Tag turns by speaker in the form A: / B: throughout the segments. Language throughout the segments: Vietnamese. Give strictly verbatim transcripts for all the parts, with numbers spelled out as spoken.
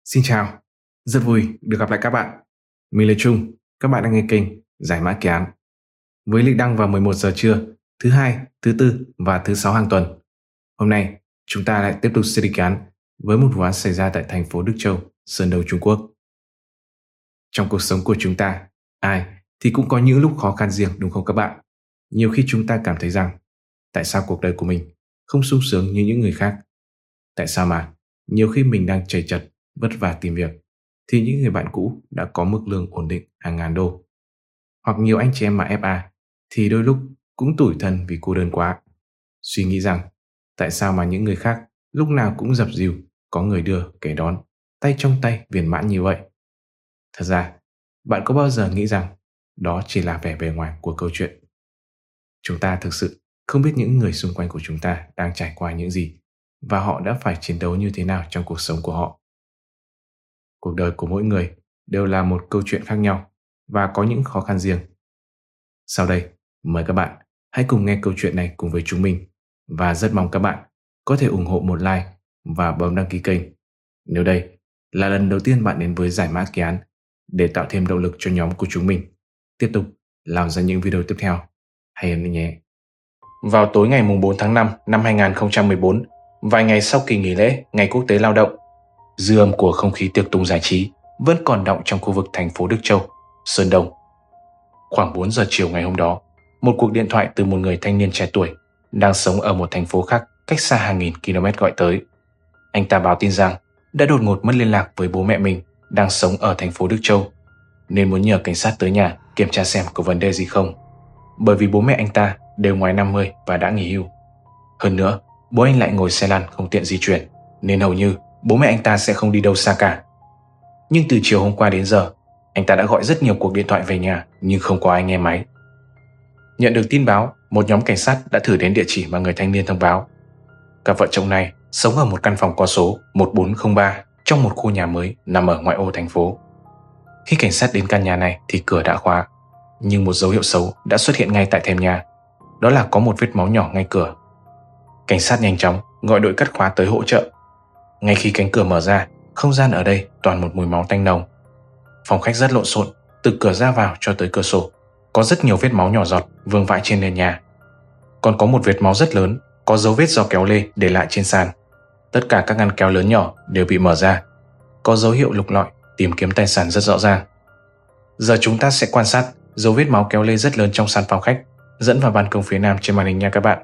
A: Xin chào, rất vui được gặp lại các bạn. Mình là Trung, các bạn đang nghe kênh Giải mã kỳ án. Với lịch đăng vào mười một giờ trưa, thứ hai, thứ tư và thứ sáu hàng tuần. Hôm nay, chúng ta lại tiếp tục series kỳ án với một vụ án xảy ra tại thành phố Đức Châu, Sơn Đông, Trung Quốc. Trong cuộc sống của chúng ta, ai thì cũng có những lúc khó khăn riêng, đúng không các bạn? Nhiều khi chúng ta cảm thấy rằng tại sao cuộc đời của mình không sung sướng như những người khác? Tại sao mà nhiều khi mình đang trầy trật vất vả tìm việc thì những người bạn cũ đã có mức lương ổn định hàng ngàn đô? Hoặc nhiều anh chị em mà ép a thì đôi lúc cũng tủi thân vì cô đơn quá, suy nghĩ rằng tại sao mà những người khác lúc nào cũng dập dìu, có người đưa kẻ đón, tay trong tay viên mãn như vậy? Thật ra, bạn có bao giờ nghĩ rằng đó chỉ là vẻ bề ngoài của câu chuyện? Chúng ta thực sự không biết những người xung quanh của chúng ta đang trải qua những gì và họ đã phải chiến đấu như thế nào trong cuộc sống của họ. Cuộc đời của mỗi người đều là một câu chuyện khác nhau và có những khó khăn riêng. Sau đây, mời các bạn hãy cùng nghe câu chuyện này cùng với chúng mình, và rất mong các bạn có thể ủng hộ một like và bấm đăng ký kênh nếu đây là lần đầu tiên bạn đến với Giải mã kỳ án, để tạo thêm động lực cho nhóm của chúng mình tiếp tục làm ra những video tiếp theo hay hơn nhé. Vào tối ngày bốn tháng năm năm hai nghìn không trăm mười bốn, vài ngày sau kỳ nghỉ lễ Ngày Quốc tế Lao động, dư âm của không khí tiệc tùng giải trí vẫn còn đọng trong khu vực thành phố Đức Châu, Sơn Đông. Khoảng bốn giờ chiều ngày hôm đó, một cuộc điện thoại từ một người thanh niên trẻ tuổi đang sống ở một thành phố khác cách xa hàng nghìn km gọi tới. Anh ta báo tin rằng đã đột ngột mất liên lạc với bố mẹ mình đang sống ở thành phố Đức Châu, nên muốn nhờ cảnh sát tới nhà kiểm tra xem có vấn đề gì không, bởi vì bố mẹ anh ta đều ngoài năm mươi và đã nghỉ hưu. Hơn nữa, bố anh lại ngồi xe lăn không tiện di chuyển, nên hầu như bố mẹ anh ta sẽ không đi đâu xa cả. Nhưng từ chiều hôm qua đến giờ, anh ta đã gọi rất nhiều cuộc điện thoại về nhà nhưng không có ai nghe máy. Nhận được tin báo, một nhóm cảnh sát đã thử đến địa chỉ mà người thanh niên thông báo. Cặp vợ chồng này sống ở một căn phòng có số một bốn không ba trong một khu nhà mới nằm ở ngoại ô thành phố. Khi cảnh sát đến căn nhà này thì cửa đã khóa, nhưng một dấu hiệu xấu đã xuất hiện ngay tại thềm nhà, đó là có một vết máu nhỏ ngay cửa. Cảnh sát nhanh chóng gọi đội cắt khóa tới hỗ trợ. Ngay khi cánh cửa mở ra, không gian ở đây toàn một mùi máu tanh nồng. Phòng khách rất lộn xộn, từ cửa ra vào cho tới cửa sổ có rất nhiều vết máu nhỏ giọt vương vãi trên nền nhà. Còn có một vết máu rất lớn, có dấu vết do kéo lê để lại trên sàn. Tất cả các ngăn kéo lớn nhỏ đều bị mở ra, có dấu hiệu lục lọi tìm kiếm tài sản rất rõ ràng. Giờ chúng ta sẽ quan sát dấu vết máu kéo lê rất lớn trong sàn phòng khách dẫn vào ban công phía nam trên màn hình nha các bạn.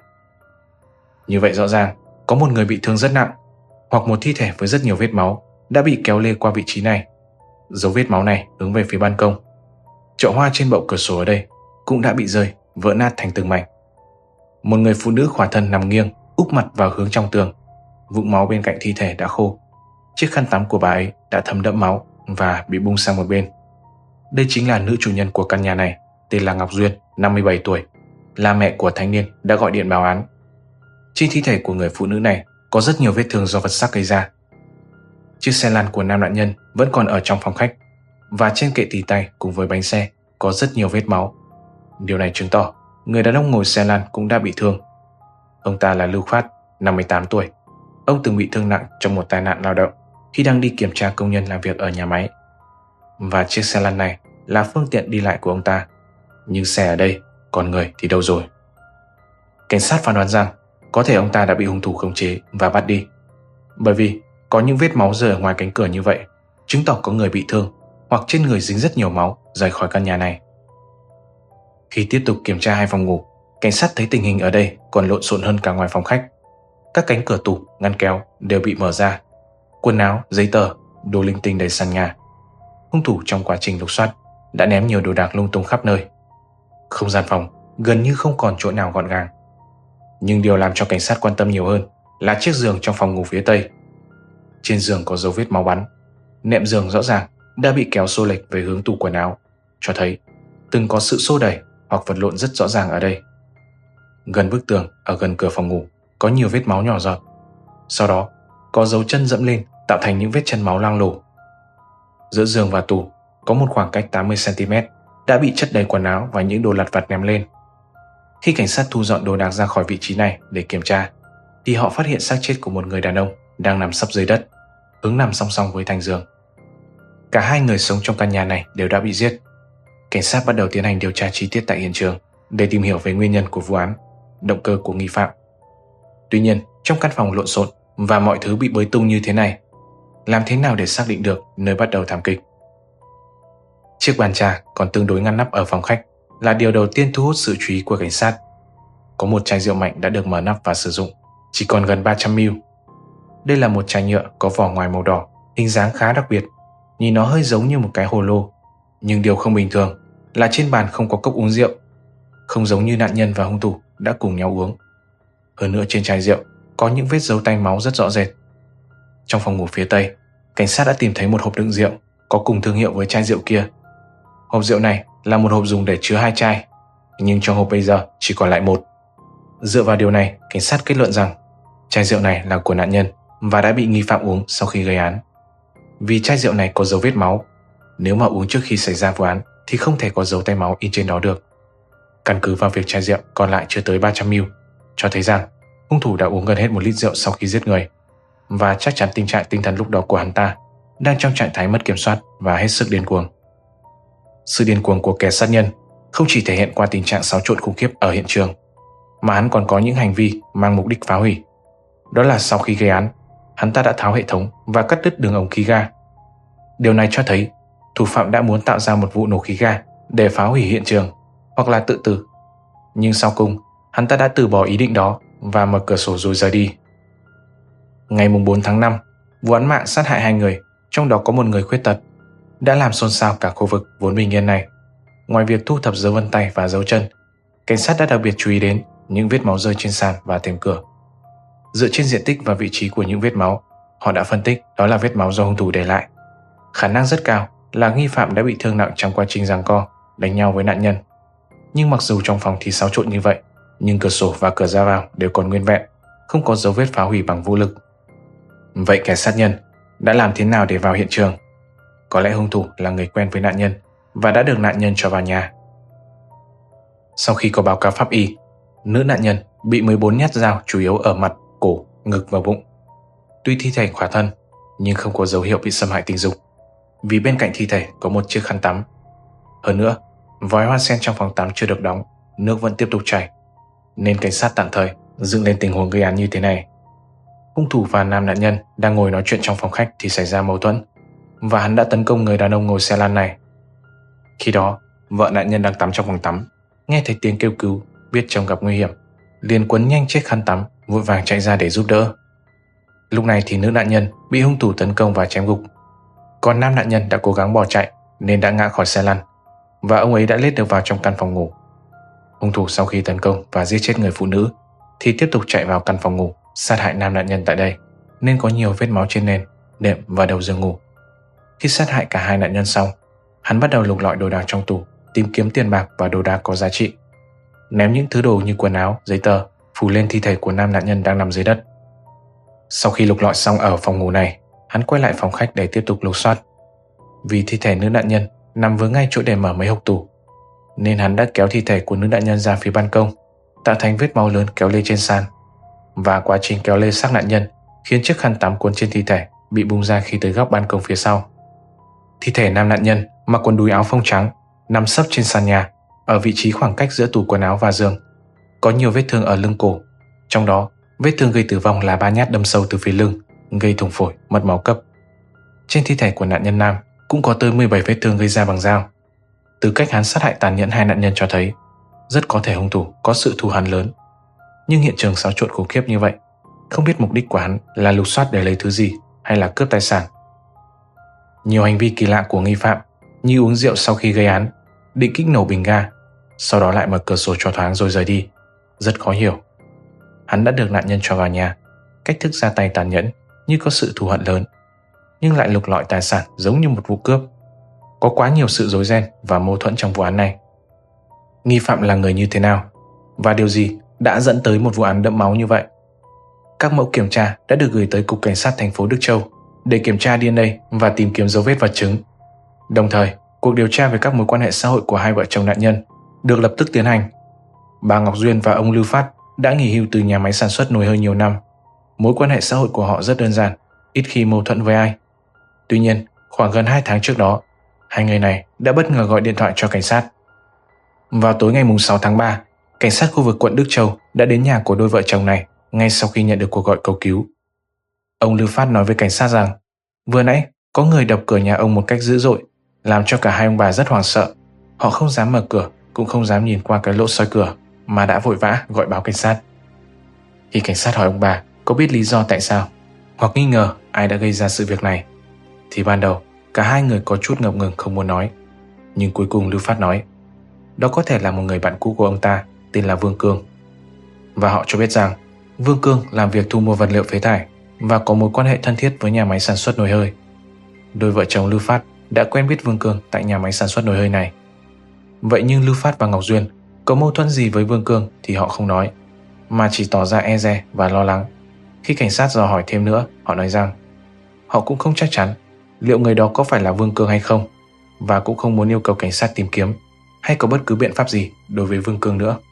A: Như vậy rõ ràng có một người bị thương rất nặng, hoặc một thi thể với rất nhiều vết máu đã bị kéo lê qua vị trí này. Dấu vết máu này hướng về phía ban công. Chậu hoa trên bậu cửa sổ ở đây cũng đã bị rơi, vỡ nát thành từng mảnh. Một người phụ nữ khỏa thân nằm nghiêng, úp mặt vào hướng trong tường. Vũng máu bên cạnh thi thể đã khô. Chiếc khăn tắm của bà ấy đã thấm đẫm máu và bị bung sang một bên. Đây chính là nữ chủ nhân của căn nhà này, tên là Ngọc Duyên, năm mươi bảy tuổi, là mẹ của thanh niên đã gọi điện báo án. Trên thi thể của người phụ nữ này có rất nhiều vết thương do vật sắc gây ra. Chiếc xe lăn của nam nạn nhân vẫn còn ở trong phòng khách, và trên kệ tì tay cùng với bánh xe có rất nhiều vết máu. Điều này chứng tỏ người đàn ông ngồi xe lăn cũng đã bị thương. Ông ta là Lưu Phát, năm mươi tám tuổi. Ông từng bị thương nặng trong một tai nạn lao động khi đang đi kiểm tra công nhân làm việc ở nhà máy. Và chiếc xe lăn này là phương tiện đi lại của ông ta. Nhưng xe ở đây, còn người thì đâu rồi? Cảnh sát phán đoán rằng có thể ông ta đã bị hung thủ khống chế và bắt đi, bởi vì có những vết máu rơi ở ngoài cánh cửa như vậy, chứng tỏ có người bị thương hoặc trên người dính rất nhiều máu rời khỏi căn nhà này. Khi tiếp tục kiểm tra hai phòng ngủ, cảnh sát thấy tình hình ở đây còn lộn xộn hơn cả ngoài phòng khách. Các cánh cửa tủ, ngăn kéo đều bị mở ra, quần áo, giấy tờ, đồ linh tinh đầy sàn nhà. Hung thủ trong quá trình lục soát đã ném nhiều đồ đạc lung tung khắp nơi. Không gian phòng gần như không còn chỗ nào gọn gàng. Nhưng điều làm cho cảnh sát quan tâm nhiều hơn là chiếc giường trong phòng ngủ phía tây. Trên giường có dấu vết máu bắn. Nệm giường rõ ràng đã bị kéo xô lệch về hướng tủ quần áo, cho thấy từng có sự xô đẩy hoặc vật lộn rất rõ ràng ở đây. Gần bức tường ở gần cửa phòng ngủ có nhiều vết máu nhỏ giọt. Sau đó có dấu chân dẫm lên tạo thành những vết chân máu loang lổ. Giữa giường và tủ có một khoảng cách tám mươi xăng ti mét đã bị chất đầy quần áo và những đồ lặt vặt ném lên. Khi cảnh sát thu dọn đồ đạc ra khỏi vị trí này để kiểm tra, thì họ phát hiện xác chết của một người đàn ông đang nằm sấp dưới đất. hướng nằm song song với thành giường. Cả hai người sống trong căn nhà này đều đã bị giết. Cảnh sát bắt đầu tiến hành điều tra chi tiết tại hiện trường để tìm hiểu về nguyên nhân của vụ án, động cơ của nghi phạm. Tuy nhiên, trong căn phòng lộn xộn và mọi thứ bị bới tung như thế này, làm thế nào để xác định được nơi bắt đầu thảm kịch? Chiếc bàn trà còn tương đối ngăn nắp ở phòng khách là điều đầu tiên thu hút sự chú ý của cảnh sát. Có một chai rượu mạnh đã được mở nắp và sử dụng, chỉ còn gần ba trăm mi li lít. Đây là một chai nhựa có vỏ ngoài màu đỏ, hình dáng khá đặc biệt, nhìn nó hơi giống như một cái hồ lô. Nhưng điều không bình thường là trên bàn không có cốc uống rượu, không giống như nạn nhân và hung thủ đã cùng nhau uống. Hơn nữa trên chai rượu có những vết dấu tay máu rất rõ rệt. Trong phòng ngủ phía tây, cảnh sát đã tìm thấy một hộp đựng rượu có cùng thương hiệu với chai rượu kia. Hộp rượu này là một hộp dùng để chứa hai chai, nhưng trong hộp bây giờ chỉ còn lại một. Dựa vào điều này, cảnh sát kết luận rằng chai rượu này là của nạn nhân và đã bị nghi phạm uống sau khi gây án. Vì chai rượu này có dấu vết máu, nếu mà uống trước khi xảy ra vụ án thì không thể có dấu tay máu in trên đó được. Căn cứ vào việc chai rượu còn lại chưa tới ba trăm mi li lít, cho thấy rằng hung thủ đã uống gần hết một lít rượu sau khi giết người, và chắc chắn tình trạng tinh thần lúc đó của hắn ta đang trong trạng thái mất kiểm soát và hết sức điên cuồng. Sự điên cuồng của kẻ sát nhân không chỉ thể hiện qua tình trạng xáo trộn khủng khiếp ở hiện trường, mà hắn còn có những hành vi mang mục đích phá hủy. Đó là sau khi gây án, hắn ta đã tháo hệ thống và cắt đứt đường ống khí ga. Điều này cho thấy thủ phạm đã muốn tạo ra một vụ nổ khí ga để phá hủy hiện trường hoặc là tự tử. Nhưng sau cùng, hắn ta đã từ bỏ ý định đó và mở cửa sổ rồi rời đi. Ngày bốn tháng năm, vụ án mạng sát hại hai người, trong đó có một người khuyết tật, đã làm xôn xao cả khu vực vốn bình yên này. Ngoài việc thu thập dấu vân tay và dấu chân, cảnh sát đã đặc biệt chú ý đến những vết máu rơi trên sàn và thềm cửa. Dựa trên diện tích và vị trí của những vết máu, họ đã phân tích đó là vết máu do hung thủ để lại. Khả năng rất cao là nghi phạm đã bị thương nặng trong quá trình giằng co, đánh nhau với nạn nhân. Nhưng mặc dù trong phòng thì xáo trộn như vậy, nhưng cửa sổ và cửa ra vào đều còn nguyên vẹn, không có dấu vết phá hủy bằng vũ lực. Vậy kẻ sát nhân đã làm thế nào để vào hiện trường? Có lẽ hung thủ là người quen với nạn nhân và đã được nạn nhân cho vào nhà. Sau khi có báo cáo pháp y, nữ nạn nhân bị mười bốn nhát dao chủ yếu ở mặt, cổ, ngực và bụng. Tuy thi thể khỏa thân, nhưng không có dấu hiệu bị xâm hại tình dục, vì bên cạnh thi thể có một chiếc khăn tắm. Hơn nữa, vòi hoa sen trong phòng tắm chưa được đóng, nước vẫn tiếp tục chảy, nên cảnh sát tạm thời dựng lên tình huống gây án như thế này. Hung thủ và nam nạn nhân đang ngồi nói chuyện trong phòng khách thì xảy ra mâu thuẫn, và hắn đã tấn công người đàn ông ngồi xe lăn này. Khi đó, vợ nạn nhân đang tắm trong phòng tắm, nghe thấy tiếng kêu cứu, biết chồng gặp nguy hiểm, liền quấn nhanh chiếc khăn tắm, vội vàng chạy ra để giúp đỡ. Lúc này thì nữ nạn nhân bị hung thủ tấn công và chém gục, còn nam nạn nhân đã cố gắng bỏ chạy nên đã ngã khỏi xe lăn, và ông ấy đã lết được vào trong căn phòng ngủ. Hung thủ sau khi tấn công và giết chết người phụ nữ thì tiếp tục chạy vào căn phòng ngủ, sát hại nam nạn nhân tại đây, nên có nhiều vết máu trên nền, đệm và đầu giường ngủ. Khi sát hại cả hai nạn nhân xong, hắn bắt đầu lục lọi đồ đạc trong tủ, tìm kiếm tiền bạc và đồ đạc có giá trị, ném những thứ đồ như quần áo, giấy tờ phủ lên thi thể của nam nạn nhân đang nằm dưới đất. Sau khi lục lọi xong ở phòng ngủ này, hắn quay lại phòng khách để tiếp tục lục soát. Vì thi thể nữ nạn nhân nằm với ngay chỗ để mở mấy hộc tủ, nên hắn đã kéo thi thể của nữ nạn nhân ra phía ban công, tạo thành vết máu lớn kéo lê trên sàn. Và quá trình kéo lê xác nạn nhân khiến chiếc khăn tắm cuốn trên thi thể bị bung ra khi tới góc ban công phía sau. Thi thể nam nạn nhân mặc quần đùi áo phông trắng, nằm sấp trên sàn nhà, ở vị trí khoảng cách giữa tủ quần áo và giường. Có nhiều vết thương ở lưng cổ, trong đó vết thương gây tử vong là ba nhát đâm sâu từ phía lưng, gây thủng phổi, mất máu cấp. Trên thi thể của nạn nhân nam cũng có tới mười bảy vết thương gây ra bằng dao. Từ cách hắn sát hại tàn nhẫn hai nạn nhân cho thấy rất có thể hung thủ có sự thù hằn lớn. Nhưng hiện trường xáo trộn khủng khiếp như vậy, không biết mục đích của hắn là lục soát để lấy thứ gì hay là cướp tài sản. Nhiều hành vi kỳ lạ của nghi phạm như uống rượu sau khi gây án, định kích nổ bình ga, sau đó lại mở cửa sổ cho thoáng rồi rời đi, rất khó hiểu. Hắn đã được nạn nhân cho vào nhà, cách thức ra tay tàn nhẫn như có sự thù hận lớn, nhưng lại lục lọi tài sản giống như một vụ cướp. Có quá nhiều sự rối ren và mâu thuẫn trong vụ án này. Nghi phạm là người như thế nào, và điều gì đã dẫn tới một vụ án đẫm máu như vậy? Các mẫu kiểm tra đã được gửi tới Cục Cảnh sát thành phố Đức Châu để kiểm tra đê en a và tìm kiếm dấu vết vật chứng. Đồng thời, cuộc điều tra về các mối quan hệ xã hội của hai vợ chồng nạn nhân được lập tức tiến hành. Bà Ngọc Duyên và ông Lưu Phát đã nghỉ hưu từ nhà máy sản xuất nồi hơi nhiều năm. Mối quan hệ xã hội của họ rất đơn giản, ít khi mâu thuẫn với ai. Tuy nhiên, khoảng gần hai tháng trước đó, hai người này đã bất ngờ gọi điện thoại cho cảnh sát. Vào tối ngày sáu tháng ba, cảnh sát khu vực quận Đức Châu đã đến nhà của đôi vợ chồng này ngay sau khi nhận được cuộc gọi cầu cứu. Ông Lưu Phát nói với cảnh sát rằng vừa nãy có người đập cửa nhà ông một cách dữ dội, làm cho cả hai ông bà rất hoảng sợ. Họ không dám mở cửa, cũng không dám nhìn qua cái lỗ soi cửa, mà đã vội vã gọi báo cảnh sát. Khi cảnh sát hỏi ông bà có biết lý do tại sao hoặc nghi ngờ ai đã gây ra sự việc này, thì ban đầu cả hai người có chút ngập ngừng không muốn nói. Nhưng cuối cùng Lưu Phát nói đó có thể là một người bạn cũ của ông ta tên là Vương Cương. Và họ cho biết rằng Vương Cương làm việc thu mua vật liệu phế thải và có mối quan hệ thân thiết với nhà máy sản xuất nồi hơi. Đôi vợ chồng Lưu Phát đã quen biết Vương Cương tại nhà máy sản xuất nồi hơi này. Vậy nhưng Lưu Phát và Ngọc Duyên có mâu thuẫn gì với Vương Cương thì họ không nói, mà chỉ tỏ ra e dè và lo lắng. Khi cảnh sát dò hỏi thêm nữa, họ nói rằng họ cũng không chắc chắn liệu người đó có phải là Vương Cương hay không, và cũng không muốn yêu cầu cảnh sát tìm kiếm hay có bất cứ biện pháp gì đối với Vương Cương nữa.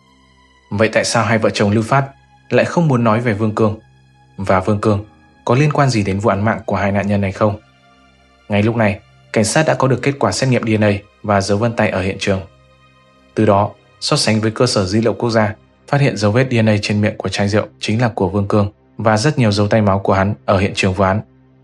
A: Vậy tại sao hai vợ chồng Lưu Phát lại không muốn nói về Vương Cương? Và Vương Cương có liên quan gì đến vụ án mạng của hai nạn nhân này không? Ngay lúc này, cảnh sát đã có được kết quả xét nghiệm đê en a và dấu vân tay ở hiện trường. Từ đó, so sánh với cơ sở dữ liệu quốc gia, phát hiện dấu vết đê en a trên miệng của chai rượu chính là của Vương Cương và rất nhiều dấu tay máu của hắn ở hiện trường vụ án.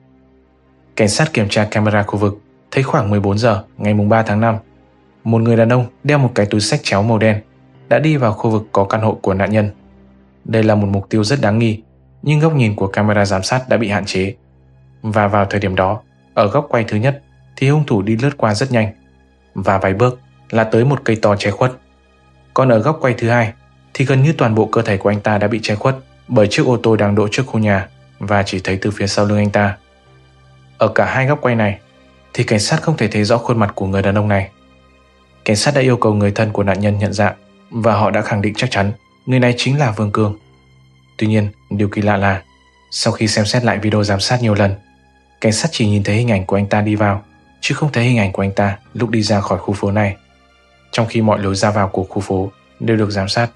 A: Cảnh sát kiểm tra camera khu vực thấy khoảng mười bốn giờ ngày ba tháng năm, một người đàn ông đeo một cái túi xách chéo màu đen đã đi vào khu vực có căn hộ của nạn nhân. Đây là một mục tiêu rất đáng nghi, nhưng góc nhìn của camera giám sát đã bị hạn chế. Và vào thời điểm đó, ở góc quay thứ nhất thì hung thủ đi lướt qua rất nhanh, và vài bước là tới một cây to che khuất. Còn ở góc quay thứ hai thì gần như toàn bộ cơ thể của anh ta đã bị che khuất bởi chiếc ô tô đang đỗ trước khu nhà và chỉ thấy từ phía sau lưng anh ta. Ở cả hai góc quay này thì cảnh sát không thể thấy rõ khuôn mặt của người đàn ông này. Cảnh sát đã yêu cầu người thân của nạn nhân nhận dạng và họ đã khẳng định chắc chắn người này chính là Vương Cương. Tuy nhiên, điều kỳ lạ là sau khi xem xét lại video giám sát nhiều lần, cảnh sát chỉ nhìn thấy hình ảnh của anh ta đi vào, chứ không thấy hình ảnh của anh ta lúc đi ra khỏi khu phố này, trong khi mọi lối ra vào của khu phố đều được giám sát.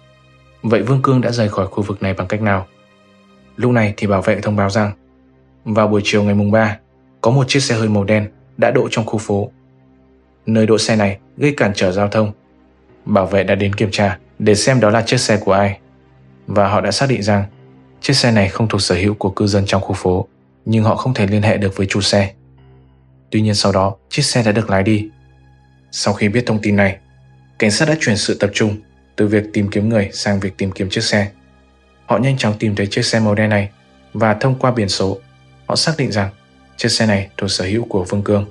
A: Vậy Vương Cương đã rời khỏi khu vực này bằng cách nào? Lúc này thì bảo vệ thông báo rằng vào buổi chiều ngày ba, có một chiếc xe hơi màu đen đã đỗ trong khu phố. Nơi đỗ xe này gây cản trở giao thông. Bảo vệ đã đến kiểm tra để xem đó là chiếc xe của ai, và họ đã xác định rằng chiếc xe này không thuộc sở hữu của cư dân trong khu phố, nhưng họ không thể liên hệ được với chủ xe. Tuy nhiên sau đó, chiếc xe đã được lái đi. Sau khi biết thông tin này, cảnh sát đã chuyển sự tập trung từ việc tìm kiếm người sang việc tìm kiếm chiếc xe. Họ nhanh chóng tìm thấy chiếc xe màu đen này, và thông qua biển số, họ xác định rằng chiếc xe này thuộc sở hữu của Vương Cương.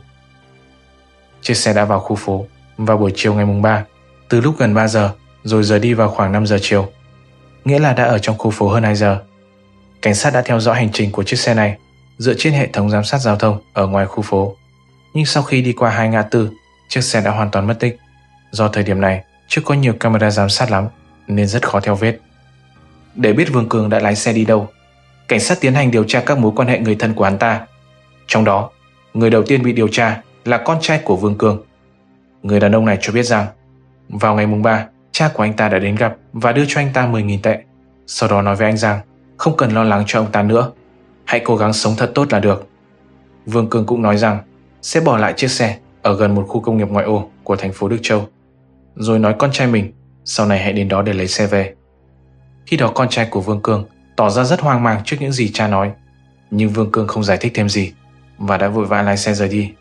A: Chiếc xe đã vào khu phố vào buổi chiều ngày ba, từ lúc gần ba giờ rồi rời đi vào khoảng năm giờ chiều, nghĩa là đã ở trong khu phố hơn hai giờ. Cảnh sát đã theo dõi hành trình của chiếc xe này dựa trên hệ thống giám sát giao thông ở ngoài khu phố. Nhưng sau khi đi qua hai ngã tư, chiếc xe đã hoàn toàn mất tích. Do thời điểm này chưa có nhiều camera giám sát lắm nên rất khó theo vết. Để biết Vương Cương đã lái xe đi đâu, cảnh sát tiến hành điều tra các mối quan hệ người thân của hắn ta. Trong đó, người đầu tiên bị điều tra là con trai của Vương Cương. Người đàn ông này cho biết rằng vào ngày ba, cha của anh ta đã đến gặp và đưa cho anh ta mười nghìn tệ. Sau đó nói với anh rằng không cần lo lắng cho ông ta nữa, hãy cố gắng sống thật tốt là được. Vương Cương cũng nói rằng sẽ bỏ lại chiếc xe ở gần một khu công nghiệp ngoại ô của thành phố Đức Châu, rồi nói con trai mình sau này hãy đến đó để lấy xe về. Khi đó con trai của Vương Cương tỏ ra rất hoang mang trước những gì cha nói, nhưng Vương Cương không giải thích thêm gì và đã vội vã lái xe rời đi.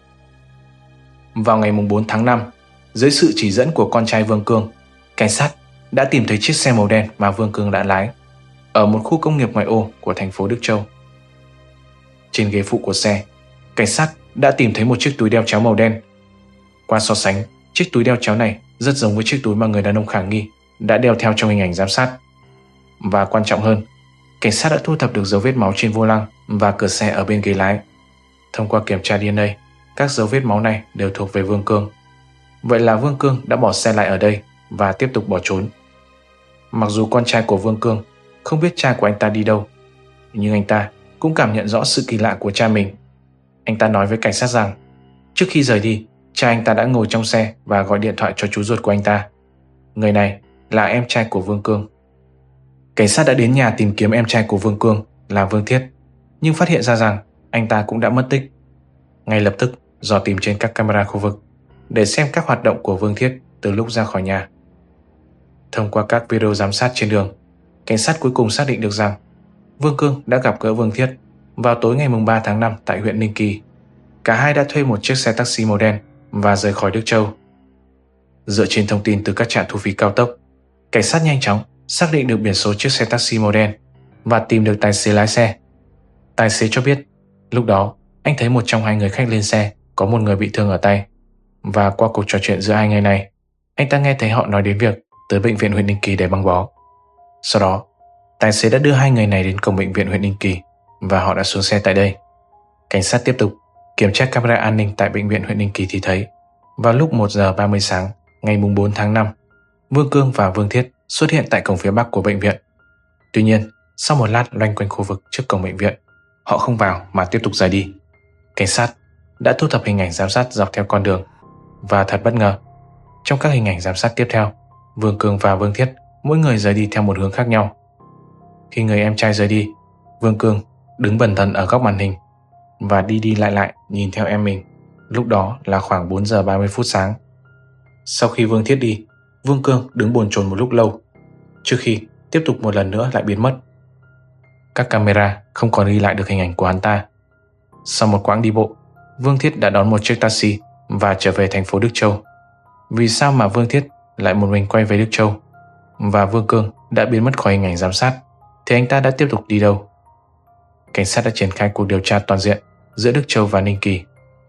A: Vào ngày bốn tháng năm, dưới sự chỉ dẫn của con trai Vương Cương, cảnh sát đã tìm thấy chiếc xe màu đen mà Vương Cương đã lái ở một khu công nghiệp ngoại ô của thành phố Đức Châu. Trên ghế phụ của xe, cảnh sát đã tìm thấy một chiếc túi đeo chéo màu đen. Qua so sánh, chiếc túi đeo chéo này rất giống với chiếc túi mà người đàn ông khả nghi đã đeo theo trong hình ảnh giám sát. Và quan trọng hơn, cảnh sát đã thu thập được dấu vết máu trên vô lăng và cửa xe ở bên ghế lái. Thông qua kiểm tra đê en a, các dấu vết máu này đều thuộc về Vương Cương. Vậy là Vương Cương đã bỏ xe lại ở đây và tiếp tục bỏ trốn. Mặc dù con trai của Vương Cương không biết cha của anh ta đi đâu, nhưng anh ta cũng cảm nhận rõ sự kỳ lạ của cha mình. Anh ta nói với cảnh sát rằng trước khi rời đi, cha anh ta đã ngồi trong xe và gọi điện thoại cho chú ruột của anh ta. Người này là em trai của Vương Cương. Cảnh sát đã đến nhà tìm kiếm em trai của Vương Cương là Vương Thiết. nhưng phát hiện ra rằng anh ta cũng đã mất tích. Ngay lập tức dò tìm trên các camera khu vực để xem các hoạt động của Vương Thiết từ lúc ra khỏi nhà. Thông qua các video giám sát trên đường, cảnh sát cuối cùng xác định được rằng Vương Cương đã gặp gỡ Vương Thiết vào tối ngày ba tháng năm tại huyện Ninh Kỳ. Cả hai đã thuê một chiếc xe taxi màu đen và rời khỏi Đức Châu. Dựa trên thông tin từ các trạm thu phí cao tốc, cảnh sát nhanh chóng xác định được biển số chiếc xe taxi màu đen và tìm được tài xế lái xe. Tài xế cho biết lúc đó anh thấy một trong hai người khách lên xe có một người bị thương ở tay, và qua cuộc trò chuyện giữa hai người này, anh ta nghe thấy họ nói đến việc tới bệnh viện huyện Ninh Kỳ để băng bó. Sau đó, tài xế đã đưa hai người này đến cổng bệnh viện huyện Ninh Kỳ và họ đã xuống xe tại đây. Cảnh sát tiếp tục kiểm tra camera an ninh tại bệnh viện huyện Ninh Kỳ thì thấy vào lúc một giờ ba mươi sáng ngày bốn tháng năm, Vương Cương và Vương Thiết xuất hiện tại cổng phía bắc của bệnh viện. Tuy nhiên, sau một lát loanh quanh khu vực trước cổng bệnh viện, họ không vào mà tiếp tục rời đi. Cảnh sát đã thu thập hình ảnh giám sát dọc theo con đường, và thật bất ngờ, trong các hình ảnh giám sát tiếp theo, Vương Cương và Vương Thiết mỗi người rời đi theo một hướng khác nhau. Khi người em trai rời đi, Vương Cương đứng bần thần ở góc màn hình và đi đi lại lại nhìn theo em mình. Lúc đó là khoảng bốn giờ ba mươi phút sáng. Sau khi Vương Thiết đi, Vương Cương đứng bồn chồn một lúc lâu trước khi tiếp tục một lần nữa lại biến mất. Các camera không còn ghi lại được hình ảnh của hắn ta. Sau một quãng đi bộ, Vương Thiết đã đón một chiếc taxi và trở về thành phố Đức Châu. Vì sao mà Vương Thiết lại một mình quay về Đức Châu và Vương Cương đã biến mất khỏi hình ảnh giám sát, thì anh ta đã tiếp tục đi đâu? Cảnh sát đã triển khai cuộc điều tra toàn diện giữa Đức Châu và Ninh Kỳ.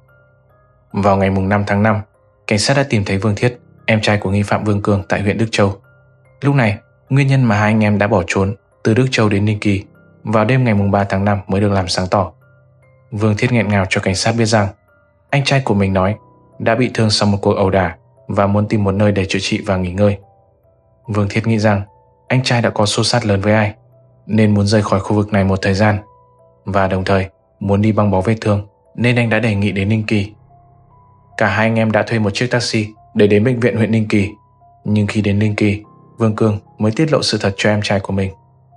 A: Vào ngày năm tháng năm, cảnh sát đã tìm thấy Vương Thiết, em trai của nghi phạm Vương Cương tại huyện Đức Châu. Lúc này, nguyên nhân mà hai anh em đã bỏ trốn từ Đức Châu đến Ninh Kỳ vào đêm ngày ba tháng năm mới được làm sáng tỏ. Vương Thiết nghẹn ngào cho cảnh sát biết rằng anh trai của mình nói đã bị thương sau một cuộc ẩu đả và muốn tìm một nơi để chữa trị và nghỉ ngơi. Vương Thiết nghĩ rằng anh trai đã có xô xát lớn với ai nên muốn rời khỏi khu vực này một thời gian, và đồng thời muốn đi băng bó vết thương nên anh đã đề nghị đến Ninh Kỳ. Cả hai anh em đã thuê một chiếc taxi để đến bệnh viện huyện Ninh Kỳ, nhưng khi đến Ninh Kỳ, Vương Cương mới tiết lộ sự thật cho em trai của mình.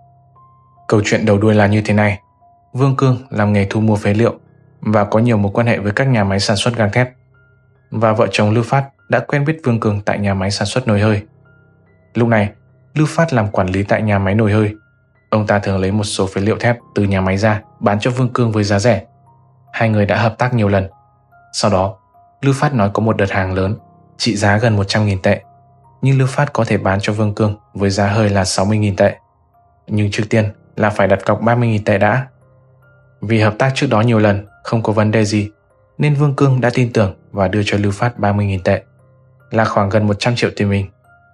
A: Câu chuyện đầu đuôi là như thế này. Vương Cương làm nghề thu mua phế liệu và có nhiều mối quan hệ với các nhà máy sản xuất gang thép, và vợ chồng Lưu Phát đã quen biết Vương Cương tại nhà máy sản xuất nồi hơi. Lúc này, Lưu Phát làm quản lý tại nhà máy nồi hơi. Ông ta thường lấy một số phế liệu thép từ nhà máy ra bán cho Vương Cương với giá rẻ. Hai người đã hợp tác nhiều lần. Sau đó, Lưu Phát nói có một đợt hàng lớn trị giá gần một trăm nghìn tệ, nhưng Lưu Phát có thể bán cho Vương Cương với giá hơi là sáu mươi nghìn tệ. Nhưng trước tiên là phải đặt cọc ba mươi nghìn tệ đã. Vì hợp tác trước đó nhiều lần không có vấn đề gì, nên Vương Cương đã tin tưởng và đưa cho Lưu Phát ba mươi nghìn tệ, là khoảng gần một trăm triệu tiền mình.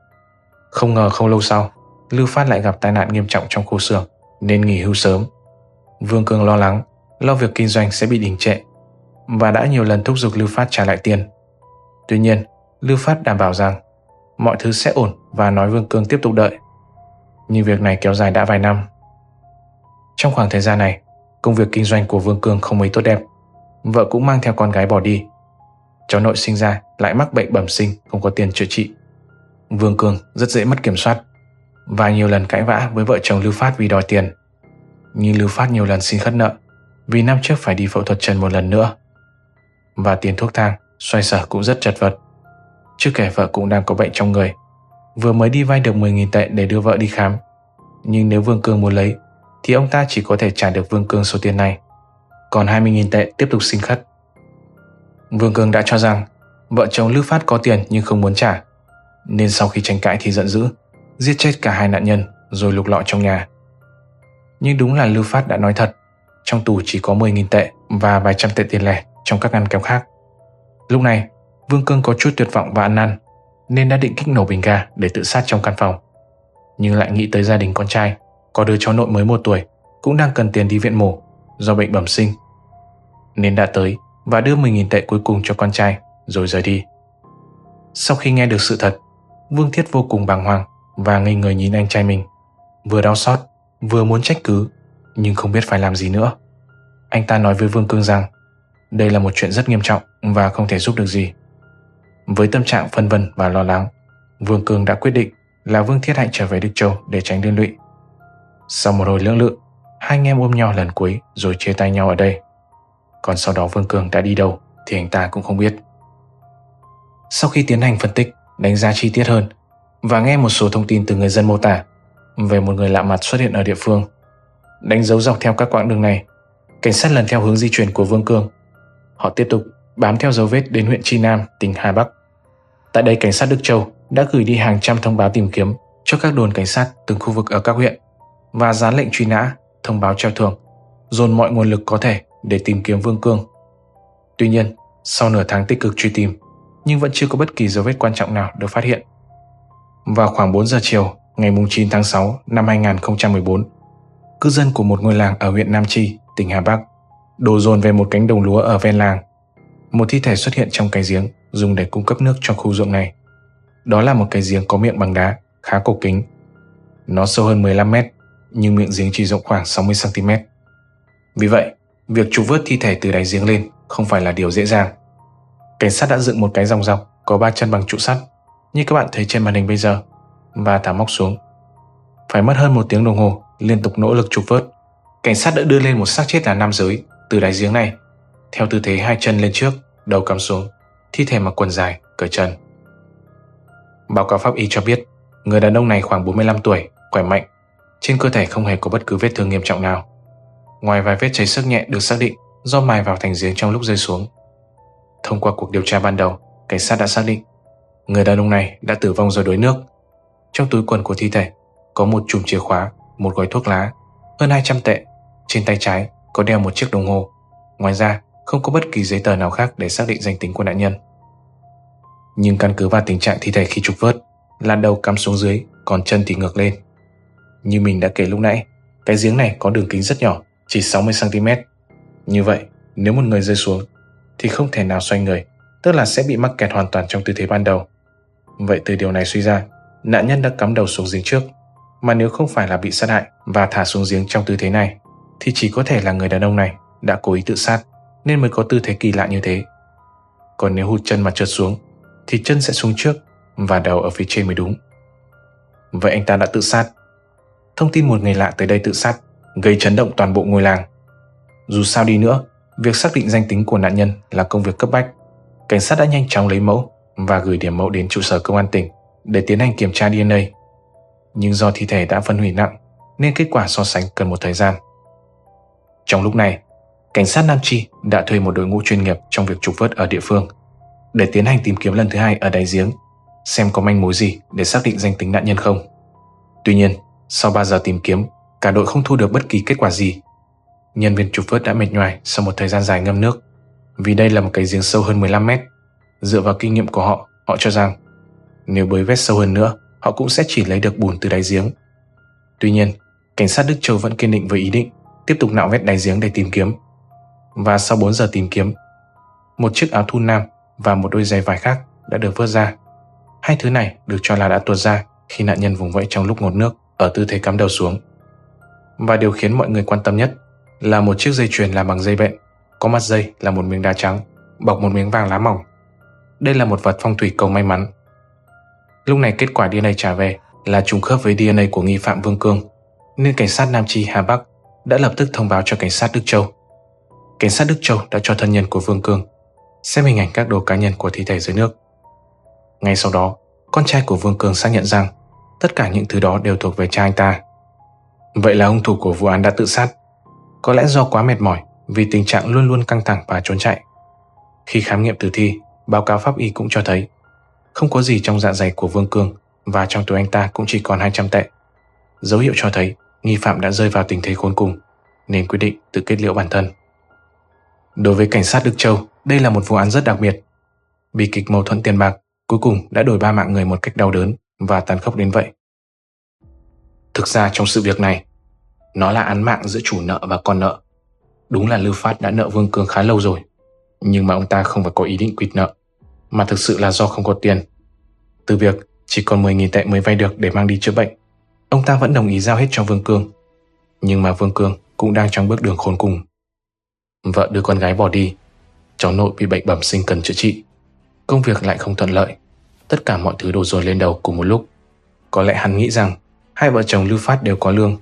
A: Không ngờ không lâu sau, Lưu Phát lại gặp tai nạn nghiêm trọng trong khu xưởng nên nghỉ hưu sớm. Vương Cương lo lắng, lo việc kinh doanh sẽ bị đình trệ và đã nhiều lần thúc giục Lưu Phát trả lại tiền. Tuy nhiên, Lưu Phát đảm bảo rằng mọi thứ sẽ ổn và nói Vương Cương tiếp tục đợi. Nhưng việc này kéo dài đã vài năm. Trong khoảng thời gian này, công việc kinh doanh của Vương Cương không mấy tốt đẹp. Vợ cũng mang theo con gái bỏ đi. Cháu nội sinh ra lại mắc bệnh bẩm sinh, không có tiền chữa trị. Vương Cương rất dễ mất kiểm soát và nhiều lần cãi vã với vợ chồng Lưu Phát vì đòi tiền. Nhưng Lưu Phát nhiều lần xin khất nợ vì năm trước phải đi phẫu thuật chân một lần nữa. Và tiền thuốc thang, xoay sở cũng rất chật vật. Chưa kể vợ cũng đang có bệnh trong người, vừa mới đi vay được mười nghìn tệ để đưa vợ đi khám. Nhưng nếu Vương Cương muốn lấy thì ông ta chỉ có thể trả được Vương Cương số tiền này, còn hai mươi nghìn tệ tiếp tục xin khất. Vương Cương đã cho rằng vợ chồng Lưu Phát có tiền nhưng không muốn trả, nên sau khi tranh cãi thì giận dữ, giết chết cả hai nạn nhân rồi lục lọi trong nhà. Nhưng đúng là Lưu Phát đã nói thật, trong tủ chỉ có mười nghìn tệ và vài trăm tệ tiền lẻ trong các ngăn kéo khác. Lúc này, Vương Cương có chút tuyệt vọng và ăn năn, nên đã định kích nổ bình ga để tự sát trong căn phòng. Nhưng lại nghĩ tới gia đình con trai, có đứa cháu nội mới một tuổi cũng đang cần tiền đi viện mổ do bệnh bẩm sinh, nên đã tới và đưa mười nghìn tệ cuối cùng cho con trai rồi rời đi. Sau khi nghe được sự thật, Vương Thiết vô cùng bàng hoàng và ngây người nhìn anh trai mình, vừa đau xót vừa muốn trách cứ nhưng không biết phải làm gì nữa. Anh ta nói với Vương Cương rằng đây là một chuyện rất nghiêm trọng và không thể giúp được gì. Với tâm trạng phân vân và lo lắng, Vương Cương đã quyết định là Vương Thiết hãy trở về Đức Châu để tránh liên lụy. Sau một hồi lưỡng lự, Hai anh em ôm nhau lần cuối rồi chia tay nhau ở đây. Còn sau đó Vương Cương đã đi đâu thì anh ta cũng không biết. Sau khi tiến hành phân tích, đánh giá chi tiết hơn và nghe một số thông tin từ người dân mô tả về một người lạ mặt xuất hiện ở địa phương, đánh dấu dọc theo các quãng đường này, cảnh sát lần theo hướng di chuyển của Vương Cương. Họ tiếp tục bám theo dấu vết đến huyện Chi Nam, tỉnh Hà Bắc. Tại đây, cảnh sát Đức Châu đã gửi đi hàng trăm thông báo tìm kiếm cho các đồn cảnh sát từng khu vực ở các huyện và dán lệnh truy nã, thông báo treo thưởng, dồn mọi nguồn lực có thể để tìm kiếm Vương Cương. Tuy nhiên, sau nửa tháng tích cực truy tìm, nhưng vẫn chưa có bất kỳ dấu vết quan trọng nào được phát hiện. Vào khoảng bốn giờ chiều ngày chín tháng sáu năm hai nghìn không trăm mười bốn, cư dân của một ngôi làng ở huyện Nam Chi, tỉnh Hà Bắc đổ dồn về một cánh đồng lúa ở ven làng. Một thi thể xuất hiện trong cái giếng dùng để cung cấp nước cho khu ruộng này. Đó là một cái giếng có miệng bằng đá, khá cổ kính. Nó sâu hơn mười lăm mét, nhưng miệng giếng chỉ rộng khoảng sáu mươi xăng ti mét. Vì vậy, việc trục vớt thi thể từ đáy giếng lên không phải là điều dễ dàng. Cảnh sát đã dựng một cái dòng dọc có ba chân bằng trụ sắt, như các bạn thấy trên màn hình bây giờ, và thả móc xuống. Phải mất hơn một tiếng đồng hồ liên tục nỗ lực trục vớt, cảnh sát đã đưa lên một xác chết là nam giới từ đáy giếng này, theo tư thế hai chân lên trước, đầu cắm xuống, thi thể mặc quần dài, cởi trần. Báo cáo pháp y cho biết, người đàn ông này khoảng bốn mươi lăm tuổi, khỏe mạnh, trên cơ thể không hề có bất cứ vết thương nghiêm trọng nào. Ngoài vài vết cháy xước nhẹ được xác định do mài vào thành giếng trong lúc rơi xuống. Thông qua cuộc điều tra ban đầu, cảnh sát đã xác định người đàn ông này đã tử vong do đuối nước. Trong túi quần của thi thể có một chùm chìa khóa, một gói thuốc lá, hơn hai trăm tệ. Trên tay trái có đeo một chiếc đồng hồ. Ngoài ra, không có bất kỳ giấy tờ nào khác để xác định danh tính của nạn nhân. Nhưng căn cứ vào tình trạng thi thể khi trục vớt là đầu cắm xuống dưới, còn chân thì ngược lên. Như mình đã kể lúc nãy, cái giếng này có đường kính rất nhỏ, chỉ sáu mươi xăng ti mét. Như vậy, nếu một người rơi xuống thì không thể nào xoay người, tức là sẽ bị mắc kẹt hoàn toàn trong tư thế ban đầu. Vậy từ điều này suy ra, nạn nhân đã cắm đầu xuống giếng trước, mà nếu không phải là bị sát hại và thả xuống giếng trong tư thế này, thì chỉ có thể là người đàn ông này đã cố ý tự sát nên mới có tư thế kỳ lạ như thế. Còn nếu hụt chân mà trượt xuống thì chân sẽ xuống trước và đầu ở phía trên mới đúng. Vậy anh ta đã tự sát. Thông tin một người lạ tới đây tự sát gây chấn động toàn bộ ngôi làng. Dù sao đi nữa, việc xác định danh tính của nạn nhân là công việc cấp bách. Cảnh sát đã nhanh chóng lấy mẫu và gửi điểm mẫu đến trụ sở công an tỉnh để tiến hành kiểm tra đê en a. Nhưng do thi thể đã phân hủy nặng nên kết quả so sánh cần một thời gian. Trong lúc này, cảnh sát Nam Chi đã thuê một đội ngũ chuyên nghiệp trong việc trục vớt ở địa phương để tiến hành tìm kiếm lần thứ hai ở đáy giếng, xem có manh mối gì để xác định danh tính nạn nhân không. Tuy nhiên, sau ba giờ tìm kiếm, cả đội không thu được bất kỳ kết quả gì. Nhân viên trục vớt đã mệt nhoài sau một thời gian dài ngâm nước, vì đây là một cái giếng sâu hơn mười lăm mét. Dựa vào kinh nghiệm của họ, họ cho rằng nếu bới vét sâu hơn nữa, họ cũng sẽ chỉ lấy được bùn từ đáy giếng. Tuy nhiên, cảnh sát Đức Châu vẫn kiên định với ý định tiếp tục nạo vét đáy giếng để tìm kiếm. Và sau bốn giờ tìm kiếm, một chiếc áo thun nam và một đôi giày vải khác đã được vớt ra. Hai thứ này được cho là đã tuột ra khi nạn nhân vùng vẫy trong lúc ngột nước ở tư thế cắm đầu xuống. Và điều khiến mọi người quan tâm nhất là một chiếc dây chuyền làm bằng dây bện, có mặt dây là một miếng đá trắng, bọc một miếng vàng lá mỏng. Đây là một vật phong thủy cầu may mắn. Lúc này kết quả đê en a trả về là trùng khớp với đê en a của nghi phạm Vương Cương, nên cảnh sát Nam Chi, Hà Bắc đã lập tức thông báo cho cảnh sát Đức Châu. Cảnh sát Đức Châu đã cho thân nhân của Vương Cương xem hình ảnh các đồ cá nhân của thi thể dưới nước. Ngay sau đó, con trai của Vương Cương xác nhận rằng tất cả những thứ đó đều thuộc về cha anh ta. Vậy là hung thủ của vụ án đã tự sát, có lẽ do quá mệt mỏi vì tình trạng luôn luôn căng thẳng và trốn chạy. Khi khám nghiệm tử thi, báo cáo pháp y cũng cho thấy không có gì trong dạ dày của Vương Cương và trong túi anh ta cũng chỉ còn hai trăm tệ. Dấu hiệu cho thấy nghi phạm đã rơi vào tình thế khốn cùng nên quyết định tự kết liễu bản thân. Đối với cảnh sát Đức Châu, đây là một vụ án rất đặc biệt. Bi kịch mâu thuẫn tiền bạc cuối cùng đã đổi ba mạng người một cách đau đớn và tàn khốc đến vậy. Thực ra trong sự việc này, nó là án mạng giữa chủ nợ và con nợ. Đúng là Lưu Phát đã nợ Vương Cương khá lâu rồi, nhưng mà ông ta không phải có ý định quỵt nợ, mà thực sự là do không có tiền. Từ việc chỉ còn mười nghìn tệ mới vay được để mang đi chữa bệnh, ông ta vẫn đồng ý giao hết cho Vương Cương. Nhưng mà Vương Cương cũng đang trong bước đường khốn cùng. Vợ đưa con gái bỏ đi, cháu nội bị bệnh bẩm sinh cần chữa trị, công việc lại không thuận lợi, tất cả mọi thứ đổ dồn lên đầu cùng một lúc. Có lẽ hắn nghĩ rằng hai vợ chồng Lưu Phát đều có lương,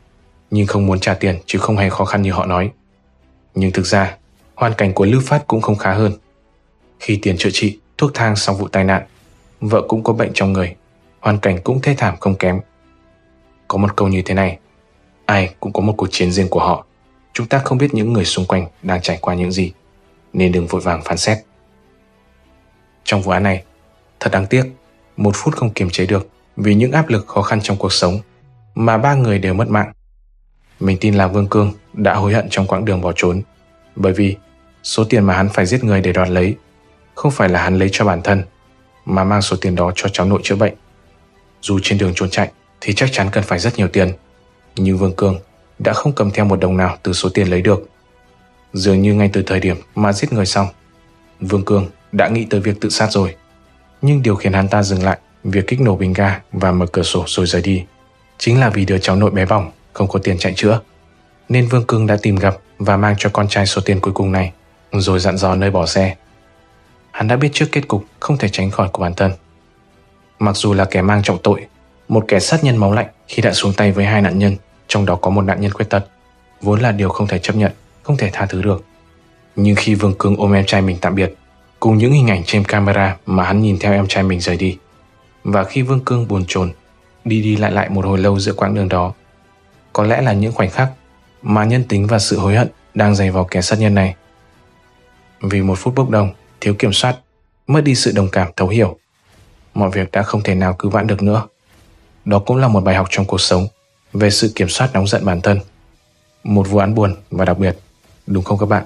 A: nhưng không muốn trả tiền chứ không hề khó khăn như họ nói. Nhưng thực ra, hoàn cảnh của Lưu Phát cũng không khá hơn. Khi tiền chữa trị, thuốc thang sau vụ tai nạn, vợ cũng có bệnh trong người, hoàn cảnh cũng thê thảm không kém. Có một câu như thế này: ai cũng có một cuộc chiến riêng của họ. Chúng ta không biết những người xung quanh đang trải qua những gì, nên đừng vội vàng phán xét. Trong vụ án này, thật đáng tiếc, một phút không kiềm chế được vì những áp lực khó khăn trong cuộc sống mà ba người đều mất mạng. Mình tin là Vương Cương đã hối hận trong quãng đường bỏ trốn, bởi vì số tiền mà hắn phải giết người để đoạt lấy không phải là hắn lấy cho bản thân, mà mang số tiền đó cho cháu nội chữa bệnh. Dù trên đường trốn chạy thì chắc chắn cần phải rất nhiều tiền, nhưng Vương Cương đã không cầm theo một đồng nào từ số tiền lấy được. Dường như ngay từ thời điểm mà giết người xong, Vương Cương đã nghĩ tới việc tự sát rồi. Nhưng điều khiến hắn ta dừng lại việc kích nổ bình ga và mở cửa sổ rồi rời đi chính là vì đứa cháu nội bé bỏng không có tiền chạy chữa. Nên Vương Cương đã tìm gặp và mang cho con trai số tiền cuối cùng này, rồi dặn dò nơi bỏ xe. Hắn đã biết trước kết cục không thể tránh khỏi của bản thân. Mặc dù là kẻ mang trọng tội, một kẻ sát nhân máu lạnh khi đã xuống tay với hai nạn nhân, trong đó có một nạn nhân khuyết tật, vốn là điều không thể chấp nhận, không thể tha thứ được. Nhưng khi Vương Cương ôm em trai mình tạm biệt, cùng những hình ảnh trên camera mà hắn nhìn theo em trai mình rời đi, và khi Vương Cương buồn chồn đi đi lại lại một hồi lâu giữa quãng đường đó, có lẽ là những khoảnh khắc mà nhân tính và sự hối hận đang dày vào kẻ sát nhân này. Vì một phút bốc đồng, thiếu kiểm soát, mất đi sự đồng cảm thấu hiểu, mọi việc đã không thể nào cứu vãn được nữa. Đó cũng là một bài học trong cuộc sống về sự kiểm soát nóng giận bản thân. Một vụ án buồn và đặc biệt, đúng không các bạn?